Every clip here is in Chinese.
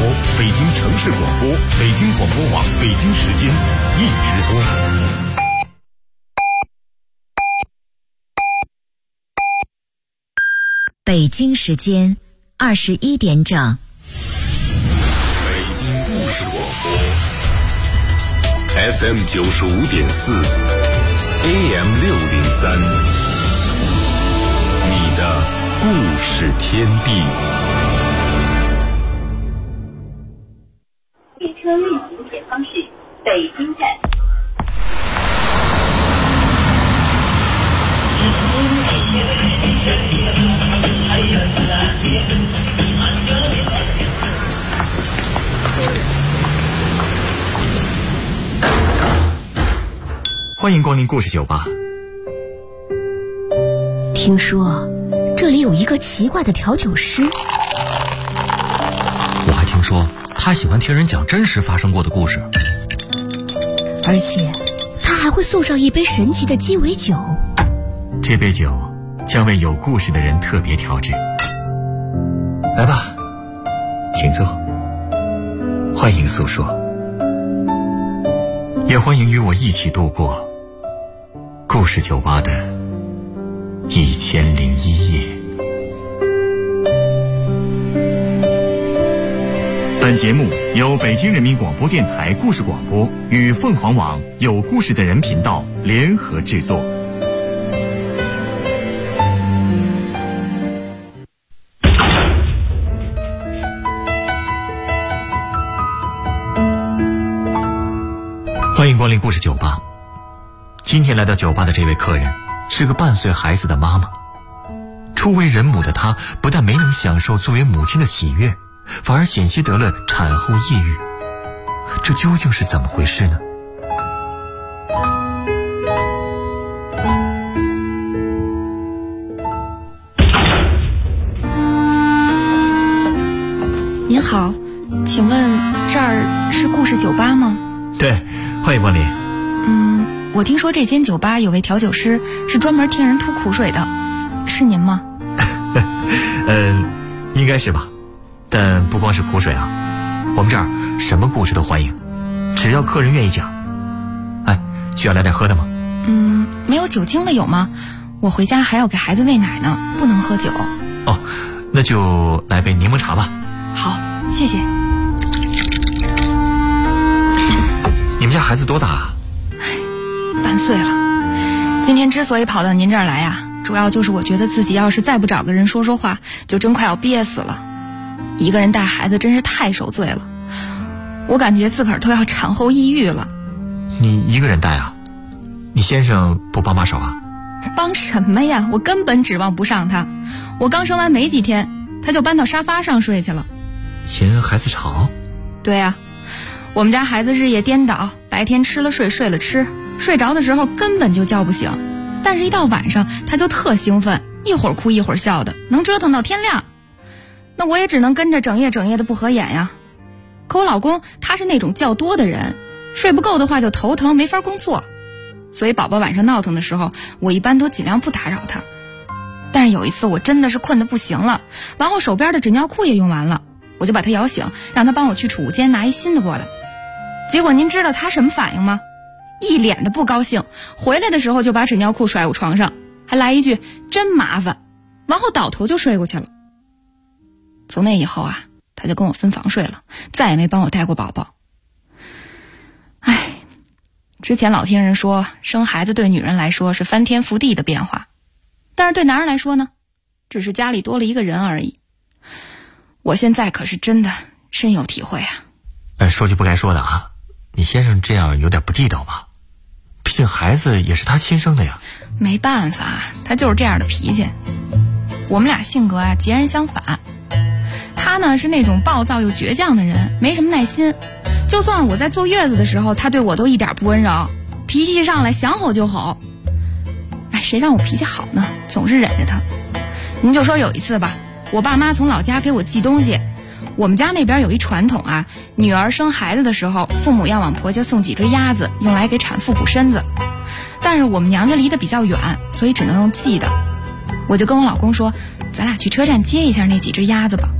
北京城市广播、北京广播网北京时间一直播。 北京时间21点整。 北京故事广播 FM 95.4 AM 603，你的故事天地。 列车运行前方是北京站。 欢迎光临故事酒吧。 听说这里有一个奇怪的调酒师， 我还听说他喜欢听人讲真实发生过的故事， 而且他还会送上一杯神奇的鸡尾酒。 这杯酒将为有故事的人特别调制。来吧，请坐，欢迎诉说，也欢迎与我一起度过故事酒吧的1001夜。本节目由北京人民广播电台故事广播与凤凰网有故事的人频道联合制作。欢迎光临故事酒吧。今天来到酒吧的这位客人是个半岁孩子的妈妈。初为人母的她不但没能享受作为母亲的喜悦，反而险些得了产后抑郁。这究竟是怎么回事呢？ 您好，请问这儿是故事酒吧吗？ 对，欢迎光临。 我听说这间酒吧有位调酒师是专门听人吐苦水的，是您吗？ 应该是吧，但不光是苦水啊，我们这儿什么故事都欢迎，只要客人愿意讲。哎，需要来点喝的吗？ 没有酒精的有吗？我回家还要给孩子喂奶呢，不能喝酒。 哦，那就来杯柠檬茶吧。 好，谢谢。 你们家孩子多大啊？ 半岁了。今天之所以跑到您这儿来呀，主要就是我觉得自己要是再不找个人说说话，就真快要憋死了。一个人带孩子真是太受罪了，我感觉自个儿都要产后抑郁了。 你一个人带啊？你先生不帮把手啊？ 帮什么呀，我根本指望不上他。我刚生完没几天，他就搬到沙发上睡去了。 嫌孩子吵？ 对啊，我们家孩子日夜颠倒，白天吃了睡，睡了吃，睡着的时候根本就叫不醒，但是一到晚上他就特兴奋，一会儿哭一会儿笑的，能折腾到天亮。那我也只能跟着整夜的不合眼呀。可我老公他是那种觉多的人，睡不够的话就头疼没法工作，所以宝宝晚上闹腾的时候，我一般都尽量不打扰他。但是有一次我真的是困得不行了，完后手边的纸尿裤也用完了，我就把他摇醒，让他帮我去储物间拿一新的过来。结果您知道他什么反应吗？一脸的不高兴，回来的时候就把纸尿裤甩我床上，还来一句真麻烦，完后倒头就睡过去了。从那以后啊，他就跟我分房睡了，再也没帮我带过宝宝。唉，之前老听人说生孩子对女人来说是翻天覆地的变化，但是对男人来说呢，只是家里多了一个人而已。我现在可是真的深有体会啊。 说句不该说的啊，你先生这样有点不地道吧？毕竟孩子也是他亲生的呀。 没办法，他就是这样的脾气。我们俩性格啊截然相反。他呢是那种暴躁又倔强的人，没什么耐心。就算我在坐月子的时候，他对我都一点不温柔，脾气上来想吼就吼。哎，谁让我脾气好呢？总是忍着他。您就说有一次吧，我爸妈从老家给我寄东西。我们家那边有一传统啊，女儿生孩子的时候，父母要往婆家送几只鸭子，用来给产妇补身子。但是我们娘家离得比较远，所以只能用寄的。我就跟我老公说，咱俩去车站接一下那几只鸭子吧。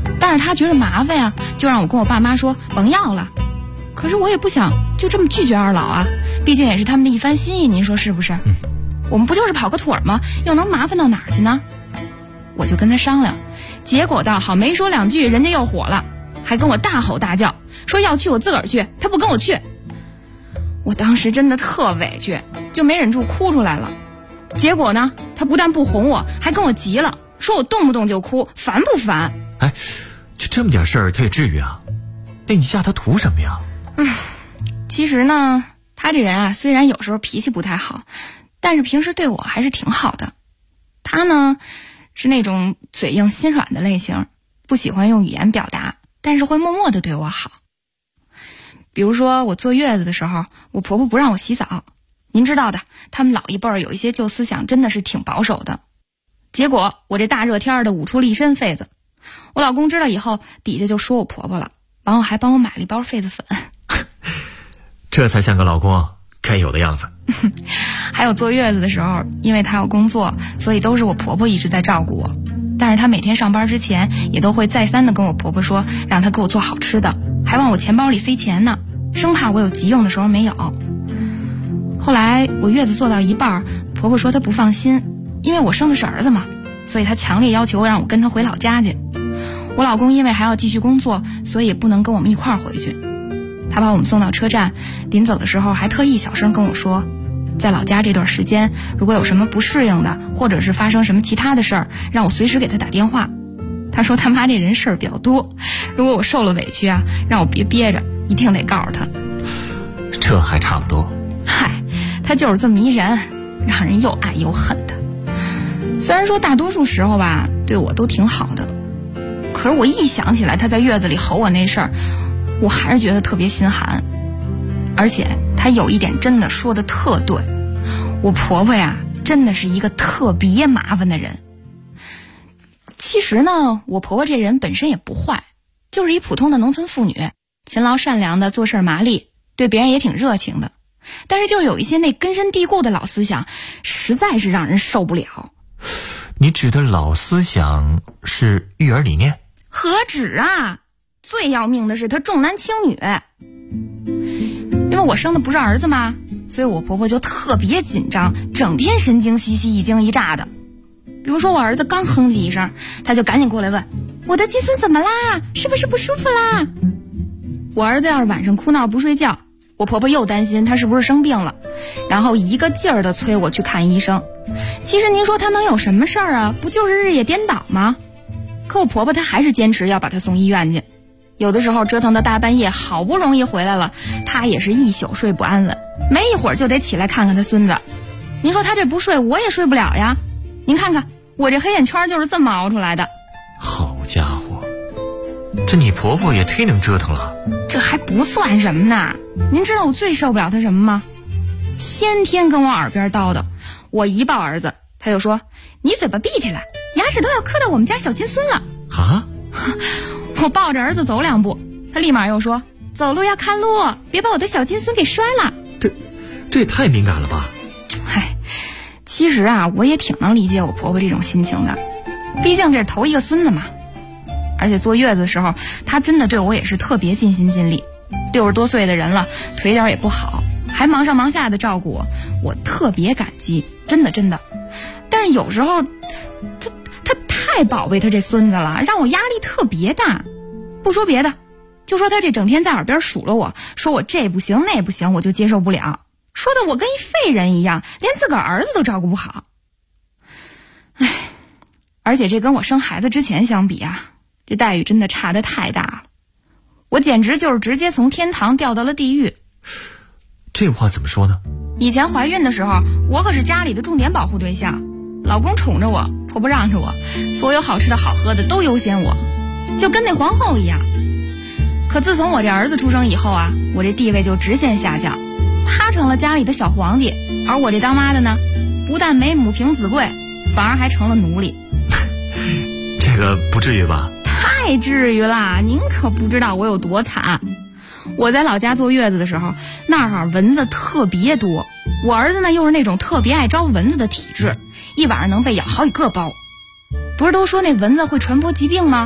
但是她觉得麻烦呀，就让我跟我爸妈说甭要了。可是我也不想就这么拒绝二老啊，毕竟也是他们的一番心意，您说是不是？我们不就是跑个腿吗？又能麻烦到哪儿去呢？我就跟他商量，结果倒好，没说两句，人家又火了，还跟我大吼大叫，说要去我自个儿去，他不跟我去。我当时真的特委屈，就没忍住哭出来了。结果呢，他不但不哄我，还跟我急了，说我动不动就哭，烦不烦？ 哎，就这么点事儿他也至于啊？那你吓他图什么呀？ 其实呢，他这人啊，虽然有时候脾气不太好，但是平时对我还是挺好的。他呢是那种嘴硬心软的类型，不喜欢用语言表达，但是会默默地对我好。比如说我坐月子的时候，我婆婆不让我洗澡，您知道的，他们老一辈儿有一些旧思想真的是挺保守的。结果我这大热天的捂出了一身痱子，我老公知道以后底下就说我婆婆了，然后还帮我买了一包痱子粉。 这才像个老公该有的样子。 还有坐月子的时候，因为她要工作，所以都是我婆婆一直在照顾我。但是她每天上班之前也都会再三的跟我婆婆说，让她给我做好吃的，还往我钱包里塞钱呢，生怕我有急用的时候没有。后来我月子做到一半，婆婆说她不放心，因为我生的是儿子嘛，所以她强烈要求让我跟她回老家去。我老公因为还要继续工作，所以也不能跟我们一块儿回去。他把我们送到车站，临走的时候还特意小声跟我说，在老家这段时间，如果有什么不适应的，或者是发生什么其他的事儿，让我随时给他打电话。他说他妈这人事儿比较多，如果我受了委屈啊，让我别憋着，一定得告诉他。 这还差不多。 嗨，他就是这么一人，让人又爱又恨的。虽然说大多数时候吧，对我都挺好的，可是我一想起来他在月子里吼我那事儿，我还是觉得特别心寒。而且他有一点真的说的特对，我婆婆呀真的是一个特别麻烦的人。其实呢，我婆婆这人本身也不坏，就是一普通的农村妇女，勤劳善良的，做事麻利，对别人也挺热情的。但是就有一些那根深蒂固的老思想，实在是让人受不了。 你指的老思想是育儿理念？ 何止啊，最要命的是她重男轻女。因为我生的不是儿子嘛，所以我婆婆就特别紧张，整天神经兮兮一惊一乍的。比如说我儿子刚哼唧一声，她就赶紧过来问我的鸡孙怎么啦，是不是不舒服啦。我儿子要是晚上哭闹不睡觉，我婆婆又担心他是不是生病了，然后一个劲儿的催我去看医生。其实您说他能有什么事儿啊，不就是日夜颠倒吗？可我婆婆她还是坚持要把他送医院去。有的时候折腾到大半夜，好不容易回来了，他也是一宿睡不安稳，没一会儿就得起来看看他孙子。您说他这不睡，我也睡不了呀。您看看我这黑眼圈就是这么熬出来的。 好家伙，这你婆婆也忒能折腾了。 这还不算什么呢，您知道我最受不了她什么吗？天天跟我耳边叨叨，我一抱儿子他就说你嘴巴闭起来，牙齿都要磕到我们家小金孙了啊。 我抱着儿子走两步，他立马又说走路要看路，别把我的小金孙给摔了。 这也太敏感了吧。 嗨，其实啊，我也挺能理解我婆婆这种心情的，毕竟这是头一个孙子嘛。而且坐月子的时候，她真的对我也是特别尽心尽力。60多岁的人了，腿脚也不好，还忙上忙下的照顾我，我特别感激，真的。但是有时候他太宝贝他这孙子了，让我压力特别大。不说别的，就说他这整天在耳边数落我，说我这不行那不行，我就接受不了，说的我跟一废人一样，连自个儿儿子都照顾不好。唉，而且这跟我生孩子之前相比啊，这待遇真的差得太大了，我简直就是直接从天堂掉到了地狱。 这话怎么说呢？ 以前怀孕的时候，我可是家里的重点保护对象，老公宠着我，婆婆让着我，所有好吃的好喝的都优先我，就跟那皇后一样。可自从我这儿子出生以后啊，我这地位就直线下降，他成了家里的小皇帝，而我这当妈的呢，不但没母凭子贵，反而还成了奴隶。 这个不至于吧？ 太至于啦，您可不知道我有多惨。我在老家坐月子的时候，那儿蚊子特别多，我儿子呢又是那种特别爱招蚊子的体质，一晚上能被咬好几个包。不是都说那蚊子会传播疾病吗？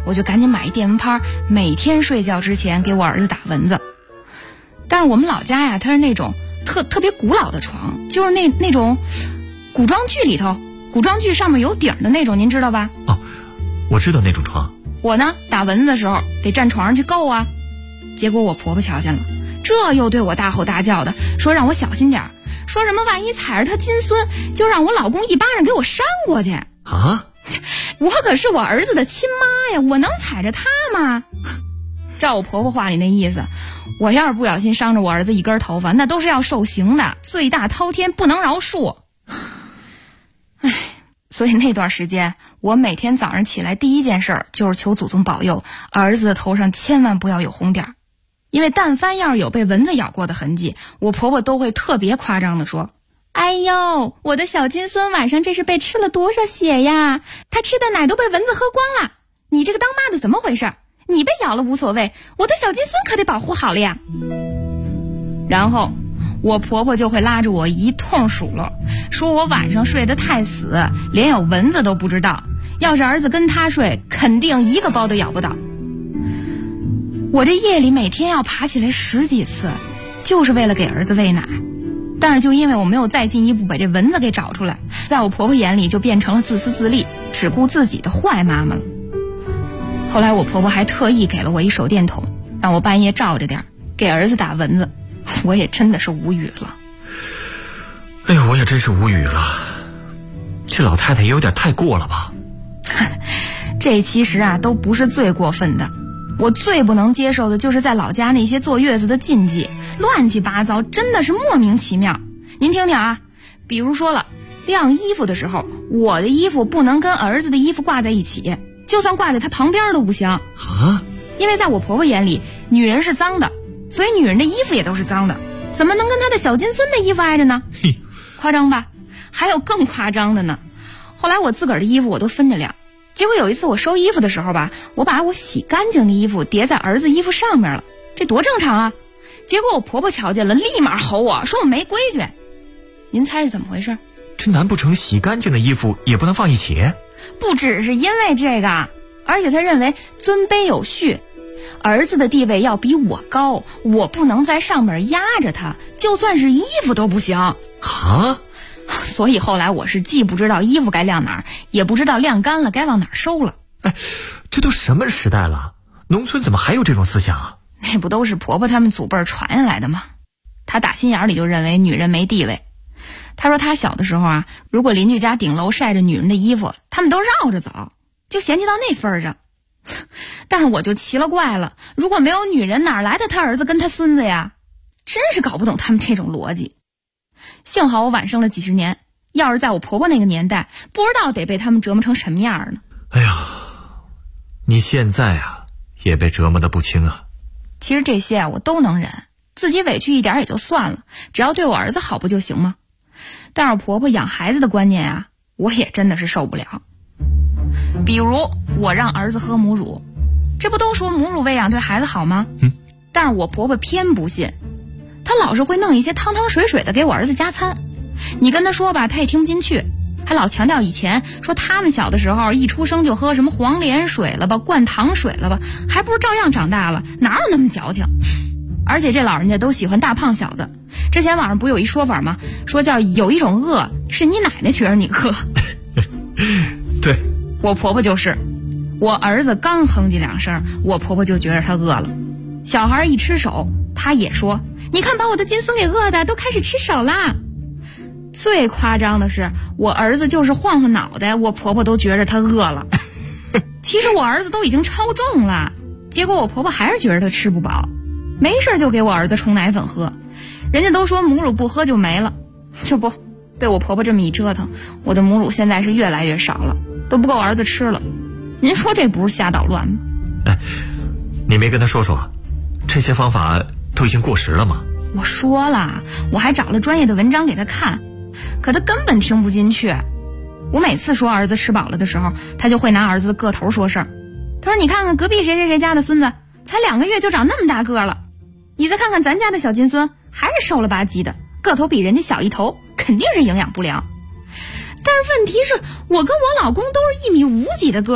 我就赶紧买一电蚊拍，每天睡觉之前给我儿子打蚊子。但是我们老家呀，它是那种特别古老的床，就是那种古装剧里头，古装剧上面有顶的那种，您知道吧？ 哦，我知道那种床。 我呢，打蚊子的时候得站床上去够啊。结果我婆婆瞧见了，这又对我大吼大叫的，说让我小心点，说什么万一踩着他金孙，就让我老公一巴掌给我扇过去啊！ 我可是我儿子的亲妈呀，我能踩着他吗？照我婆婆话里那意思，我要是不小心伤着我儿子一根头发，那都是要受刑的，罪大滔天，不能饶恕。唉，所以那段时间，我每天早上起来第一件事就是求祖宗保佑，儿子的头上千万不要有红点儿。因为但凡要是有被蚊子咬过的痕迹，我婆婆都会特别夸张的说，哎呦，我的小金孙晚上这是被吃了多少血呀，他吃的奶都被蚊子喝光了，你这个当妈的怎么回事？你被咬了无所谓，我的小金孙可得保护好了呀。然后我婆婆就会拉着我一通数落，说我晚上睡得太死，连有蚊子都不知道，要是儿子跟他睡，肯定一个包都咬不到。我这夜里每天要爬起来10几次，就是为了给儿子喂奶。但是就因为我没有再进一步把这蚊子给找出来，在我婆婆眼里就变成了自私自利、只顾自己的坏妈妈了。后来我婆婆还特意给了我一手电筒，让我半夜照着点，给儿子打蚊子。我也真的是无语了。 哎呦，我也真是无语了，这老太太也有点太过了吧？ 这其实啊都不是最过分的，我最不能接受的就是在老家那些坐月子的禁忌，乱七八糟，真的是莫名其妙。您听听啊，比如说了，晾衣服的时候，我的衣服不能跟儿子的衣服挂在一起，就算挂在他旁边都不行啊。 因为在我婆婆眼里，女人是脏的，所以女人的衣服也都是脏的，怎么能跟她的小金孙的衣服挨着呢？夸张吧？还有更夸张的呢。后来我自个儿的衣服我都分着晾，结果有一次我收衣服的时候吧，我把我洗干净的衣服叠在儿子衣服上面了，这多正常啊。结果我婆婆瞧见了，立马吼我说我没规矩。您猜是怎么回事？ 这难不成洗干净的衣服也不能放一起？ 不只是因为这个，而且他认为尊卑有序，儿子的地位要比我高，我不能在上面压着他，就算是衣服都不行啊。 所以后来我是既不知道衣服该晾哪儿，也不知道晾干了该往哪儿收了。 哎，这都什么时代了，农村怎么还有这种思想啊？ 那不都是婆婆他们祖辈传下来的吗？她打心眼里就认为女人没地位。她说她小的时候啊，如果邻居家顶楼晒着女人的衣服，他们都绕着走，就嫌弃到那份上。但是我就奇了怪了，如果没有女人，哪来的他儿子跟他孙子呀？真是搞不懂他们这种逻辑。幸好我晚生了几十年，要是在我婆婆那个年代，不知道得被他们折磨成什么样呢。 哎呀，你现在啊也被折磨得不轻啊。 其实这些啊我都能忍，自己委屈一点也就算了，只要对我儿子好不就行吗？但是我婆婆养孩子的观念啊，我也真的是受不了。比如我让儿子喝母乳，这不都说母乳喂养对孩子好吗？但是我婆婆偏不信，她老是会弄一些汤汤水水的给我儿子加餐。你跟他说吧，他也听不进去，还老强调以前说他们小的时候一出生就喝什么黄连水了吧，灌糖水了吧，还不是照样长大了，哪有那么矫情？而且这老人家都喜欢大胖小子。之前网上不有一说法吗？说叫有一种饿是你奶奶觉得你饿。 对， 我婆婆就是，我儿子刚哼唧2声，我婆婆就觉得他饿了。小孩一吃手，她也说，你看把我的金孙给饿的都开始吃手啦。最夸张的是，我儿子就是晃晃脑袋，我婆婆都觉着他饿了。其实我儿子都已经超重了，结果我婆婆还是觉得他吃不饱，没事就给我儿子冲奶粉喝。人家都说母乳不喝就没了，这不被我婆婆这么一折腾，我的母乳现在是越来越少了，都不够儿子吃了。您说这不是瞎捣乱吗？ 哎，你没跟他说说这些方法都已经过时了吗？ 我说了，我还找了专业的文章给他看，可他根本听不进去。我每次说儿子吃饱了的时候，他就会拿儿子的个头说事儿。他说你看看隔壁谁谁谁家的孙子才2个月就长那么大个了，你再看看咱家的小金孙还是瘦了吧唧的，个头比人家小1头，肯定是营养不良。但是问题是我跟我老公都是1米5几的个儿，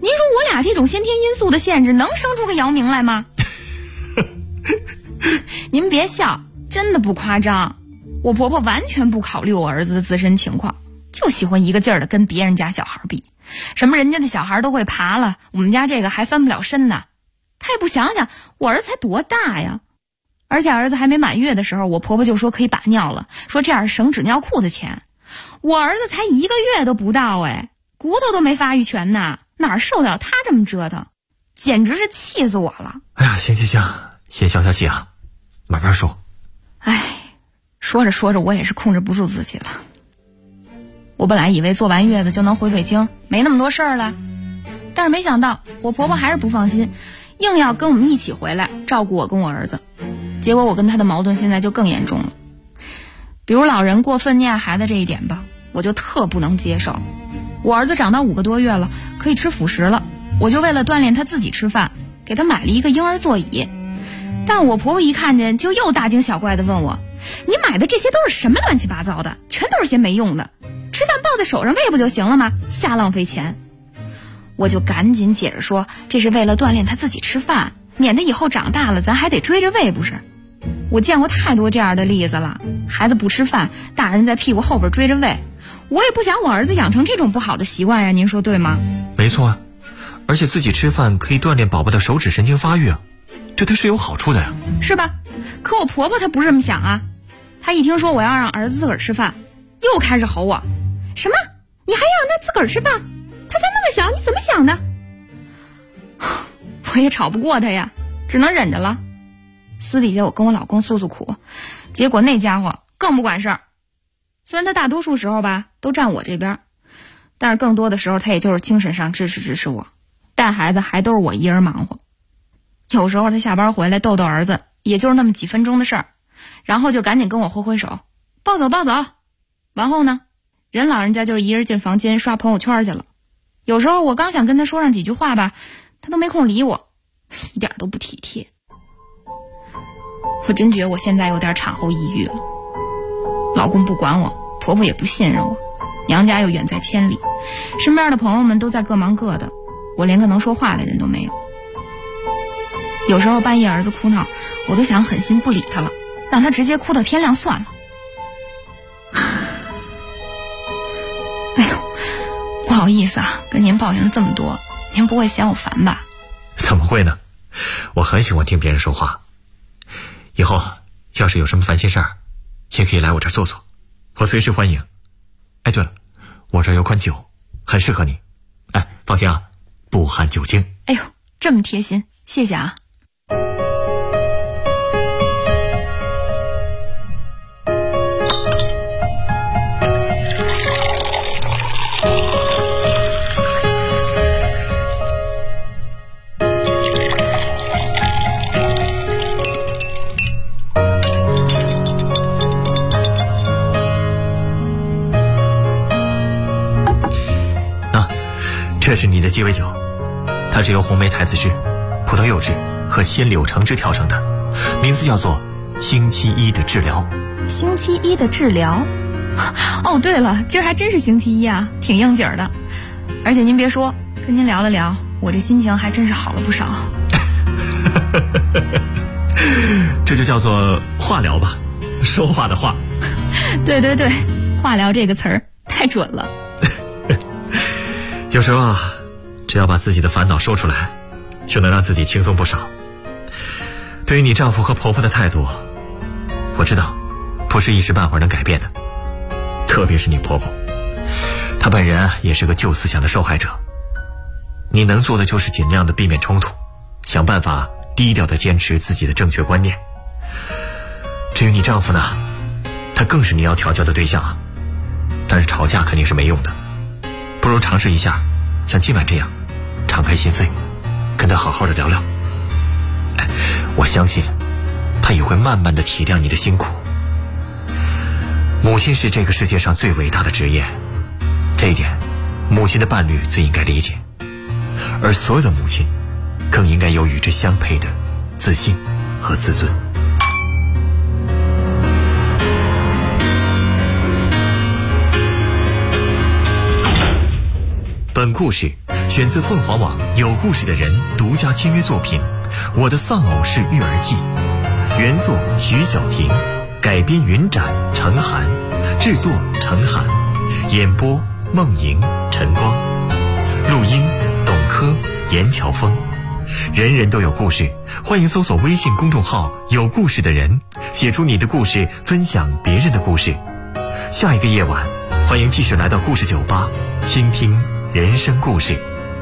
您说我俩这种先天因素的限制能生出个姚明来吗？您别笑，真的不夸张。我婆婆完全不考虑我儿子的自身情况，就喜欢一个劲儿的跟别人家小孩比，什么人家的小孩都会爬了，我们家这个还翻不了身呢。她也不想想我儿子才多大呀，而且儿子还没满月的时候，我婆婆就说可以把尿了，说这样省纸尿裤的钱。我儿子才1个月都不到骨头都没发育全呢，哪受得了他这么折腾，简直是气死我了。 哎呀，行，先消消气啊，慢慢说。 说着说着我也是控制不住自己了。我本来以为坐完月子就能回北京，没那么多事儿了，但是没想到我婆婆还是不放心，硬要跟我们一起回来照顾我跟我儿子。结果我跟他的矛盾现在就更严重了。比如老人过分溺爱孩子这一点吧，我就特不能接受。我儿子长到5个多月了，可以吃辅食了，我就为了锻炼他自己吃饭，给他买了一个婴儿座椅。但我婆婆一看见就又大惊小怪地问我，你买的这些都是什么乱七八糟的，全都是些没用的，吃饭抱在手上喂不就行了吗，瞎浪费钱。我就赶紧解释说，这是为了锻炼他自己吃饭，免得以后长大了咱还得追着喂不是。我见过太多这样的例子了，孩子不吃饭，大人在屁股后边追着喂，我也不想我儿子养成这种不好的习惯呀，您说对吗？ 没错啊，而且自己吃饭可以锻炼宝宝的手指神经发育啊，对他是有好处的呀， 是吧？可我婆婆她不是这么想啊，她一听说我要让儿子自个儿吃饭，又开始吼我，什么？你还要让他自个儿吃饭？他才那么小，你怎么想的？我也吵不过他呀，只能忍着了。私底下我跟我老公诉诉苦，结果那家伙更不管事儿。虽然他大多数时候吧都站我这边，但是更多的时候他也就是精神上支持我，带孩子还都是我一人忙活。有时候他下班回来逗逗儿子，也就是那么几分钟的事儿，然后就赶紧跟我挥手，抱走。完后呢，人老人家就是一人进房间刷朋友圈去了。有时候我刚想跟他说上几句话吧，他都没空理我，一点都不体贴。我真觉得我现在有点产后抑郁了，老公不管我，婆婆也不信任我，娘家又远在千里，身边的朋友们都在各忙各的，我连个能说话的人都没有。有时候半夜儿子哭闹，我都想狠心不理他了，让他直接哭到天亮算了。哎呦，不好意思啊，跟您抱怨了这么多，您不会嫌我烦吧？ 怎么会呢？我很喜欢听别人说话。以后要是有什么烦心事儿，也可以来我这儿坐坐，我随时欢迎。哎，对了，我这儿有款酒，很适合你。哎，放心啊，不含酒精。 哎呦，这么贴心，谢谢啊。 这是你的鸡尾酒，它是由红莓台子汁、葡萄柚汁和鲜柳橙汁调成的，名字叫做星期一的治疗。 星期一的治疗？哦，对了，今儿还真是星期一啊，挺应景的。而且您别说，跟您聊了聊，我这心情还真是好了不少。 这就叫做话聊吧，说话的话。 对，话聊这个词儿太准了。 有时候啊，只要把自己的烦恼说出来，就能让自己轻松不少。对于你丈夫和婆婆的态度，我知道不是一时半会儿能改变的，特别是你婆婆，她本人也是个旧思想的受害者。你能做的就是尽量的避免冲突，想办法低调的坚持自己的正确观念。至于你丈夫呢，他更是你要调教的对象啊，但是吵架肯定是没用的，不如尝试一下像今晚这样敞开心扉，跟他好好的聊聊。我相信他也会慢慢的体谅你的辛苦。母亲是这个世界上最伟大的职业，这一点母亲的伴侣最应该理解，而所有的母亲更应该有与之相配的自信和自尊。本故事选自凤凰网有故事的人独家签约作品《我的丧偶式育儿记》，原作徐小婷，改编云展、程涵，制作程涵，演播孟莹、陈光，录音董珂、严乔峰。人人都有故事，欢迎搜索微信公众号有故事的人，写出你的故事，分享别人的故事。下一个夜晚，欢迎继续来到故事酒吧，倾听人生故事。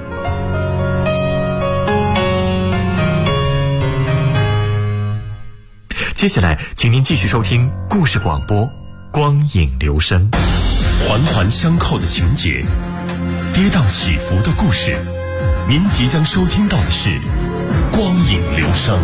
接下来请您继续收听故事广播，光影留声。 环环相扣的情节，跌宕起伏的故事，您即将收听到的是光影留声。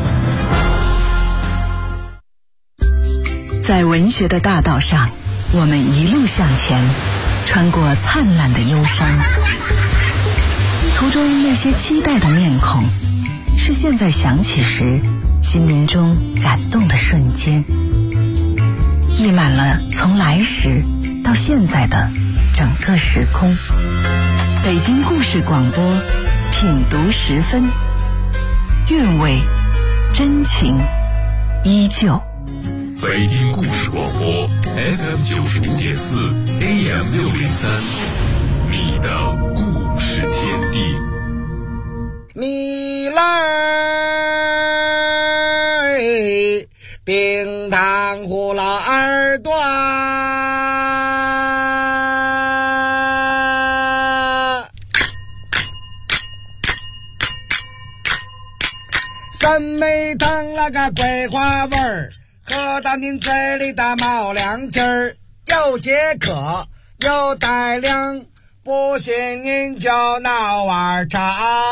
在文学的大道上，我们一路向前，穿过灿烂的忧伤，途中那些期待的面孔，是现在想起时心灵中感动的瞬间，溢满了从来时到现在的整个时空。北京故事广播，品读10分，韵味真情依旧。 北京故事广播 FM 95.4 AM 603，你的故事天地。 你来冰糖葫芦耳朵，三妹糖那个桂花味儿，喝到您嘴里的冒凉劲儿，又解渴又带凉，不信您就闹碗茶。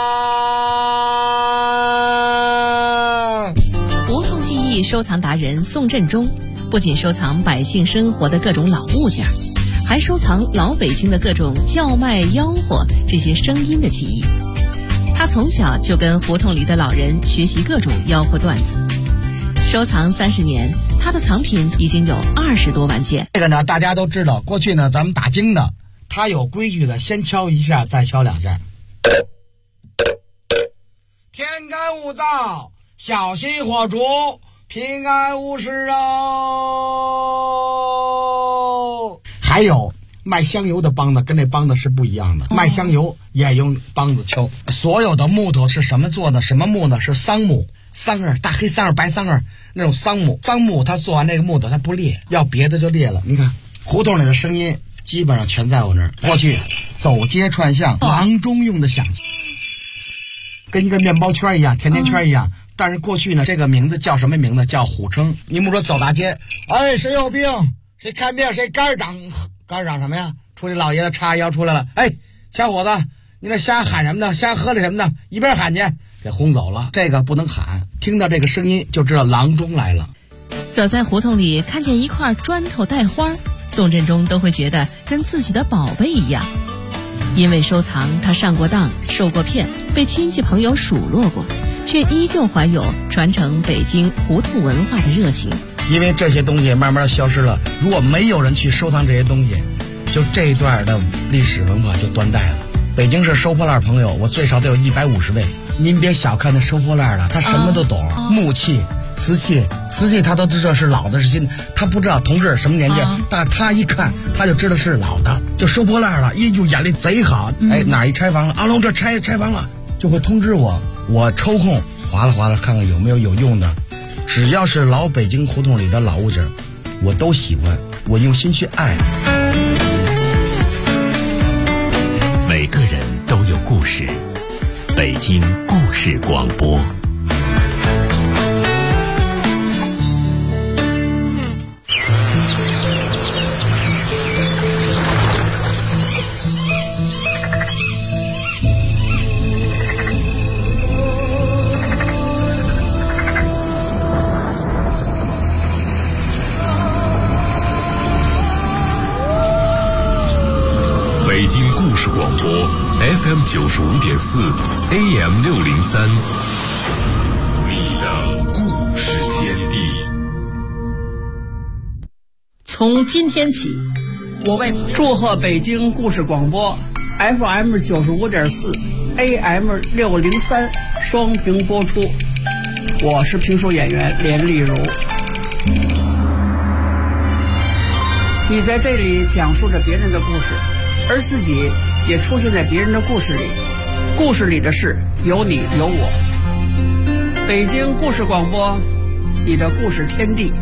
胡同记忆收藏达人宋振中，不仅收藏百姓生活的各种老物件，还收藏老北京的各种叫卖吆喝这些声音的记忆。他从小就跟胡同里的老人学习各种吆喝段子，收藏30年，他的藏品已经有20多万件。 这个呢，大家都知道，过去呢，咱们打更的，他有规矩的，先敲一下，再敲2下。天干物燥，小心火烛，平安无事哦。还有卖香油的梆子跟那梆子是不一样的，卖香油也用梆子敲。所有的木头是什么做的？什么木呢？是桑木。桑叶，大黑桑叶、白桑叶那种桑木，桑木它做完那个木头它不裂，要别的就裂了。你看胡同里的声音基本上全在我那儿。过去走街串巷，郎中用的响器，跟一个面包圈一样，甜甜圈一样。但是过去呢，这个名字叫什么名字？叫虎称。你们说走大街，哎，谁有病？谁看病？谁肝长什么呀？出去老爷子叉腰出来了，哎，小伙子，你那瞎喊什么呢？瞎喝了什么呢？一边喊去。给轰走了，这个不能喊，听到这个声音就知道郎中来了。 走在胡同里，看见一块砖头带花，宋振中都会觉得跟自己的宝贝一样。因为收藏，他上过当，受过骗，被亲戚朋友数落过，却依旧怀有传承北京胡同文化的热情。 因为这些东西慢慢消失了，如果没有人去收藏这些东西，就这一段的历史文化就断代了。北京市收破烂朋友，我最少得有150位。您别小看那收破烂的，他什么都懂，木器、瓷器他都知道是老的是新的，他不知道同志什么年纪，但他一看他就知道是老的，就收破烂了，就眼力贼好。哎，哪一拆房了，阿龙这拆房了，就会通知我，我抽空划拉看看有没有用的，只要是老北京胡同里的老物件，我都喜欢，我用心去爱。 每个人都有故事，北京故事广播。北京故事广播 FM 95.4 AM 603，你的故事天地。 从今天起，我为祝贺北京故事广播 FM 95.4 AM603双屏播出。我是评书演员连丽如。你在这里讲述着别人的故事，而自己也出现在别人的故事里。故事里的事有你有我。北京故事广播，你的故事天地。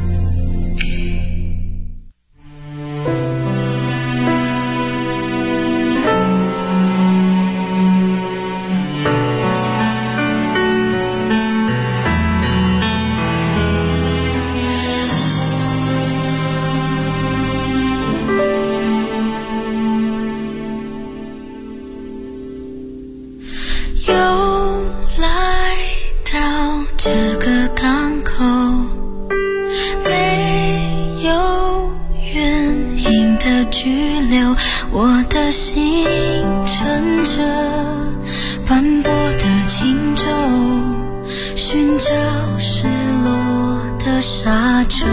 我的心乘着斑驳的轻舟，寻找失落的沙洲，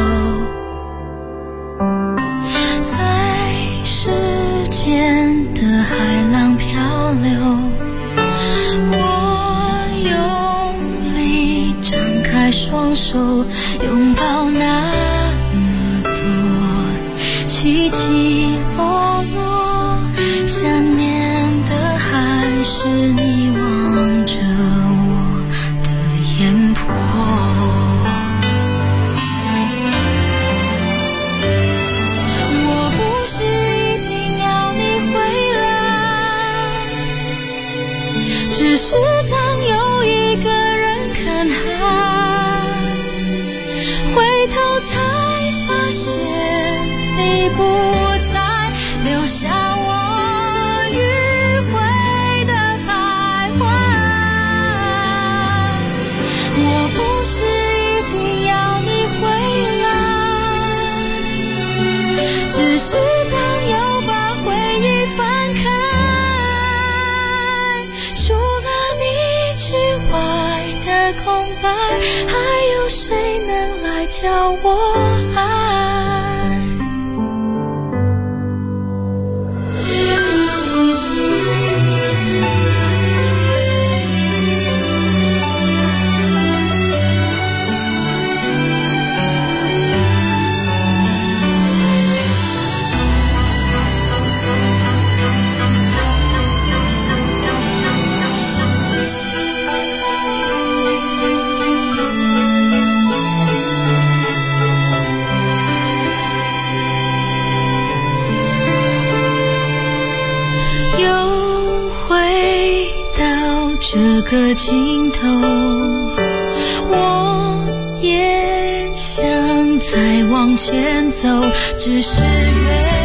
随时间的海浪漂流。我用力张开双手，拥抱那么多起起落落，想念的还是你望着我的眼波。我不是一定要你回来，只是当有一个人看海，回头才发现你不再留下我迂回的徘徊。我不是一定要你回来，只是当又把回忆翻开，除了你之外的空白，还有谁能来教我爱？这个尽头，我也想再往前走，只是越